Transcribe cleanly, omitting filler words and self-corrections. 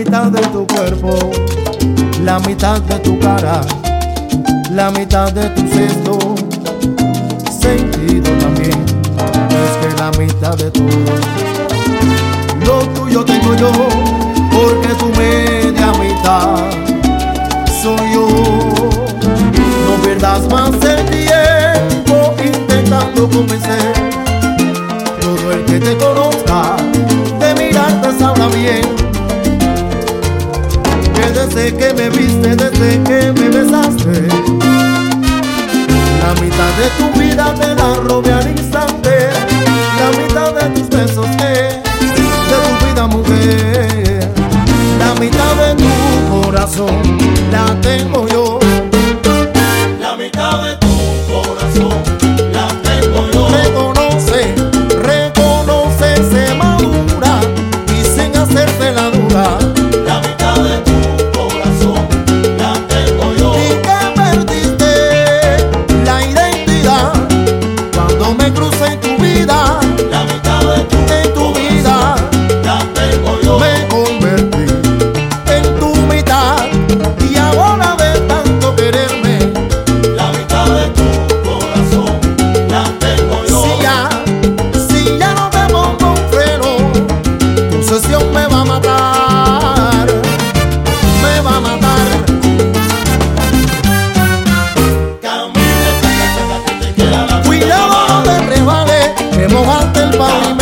mitad de tu cuerpo, la mitad de tu cara, la mitad de tu sexto sentido también, es que la mitad de todo lo tuyo tengo yo, porque tu media mitad soy yo. No pierdas más el tiempo intentando convencer. Todo el que te conozca de mirarte sabrá bien que desde que me viste, desde que me besaste, la mitad de tu vida te la robé al instante, la mitad de tus besos de tu vida, mujer, la mitad de tu corazón la tengo yo, la mitad de tu corazón la tengo yo. Reconoce, se madura y sin hacerte la dura. La mitad de tu corazón la tengo yo. Y que perdiste la identidad cuando me crucé en tu vida. La mitad de tu vida la tengo yo. me convertí en tu mitad y ahora de tanto quererme, La mitad de tu corazón la tengo yo. si ya no te pongo un freno, tu obsesión me va a matar, me va a matar. Camina, que te queda la Cuidado, no te resbales, que mojaste el pavimento.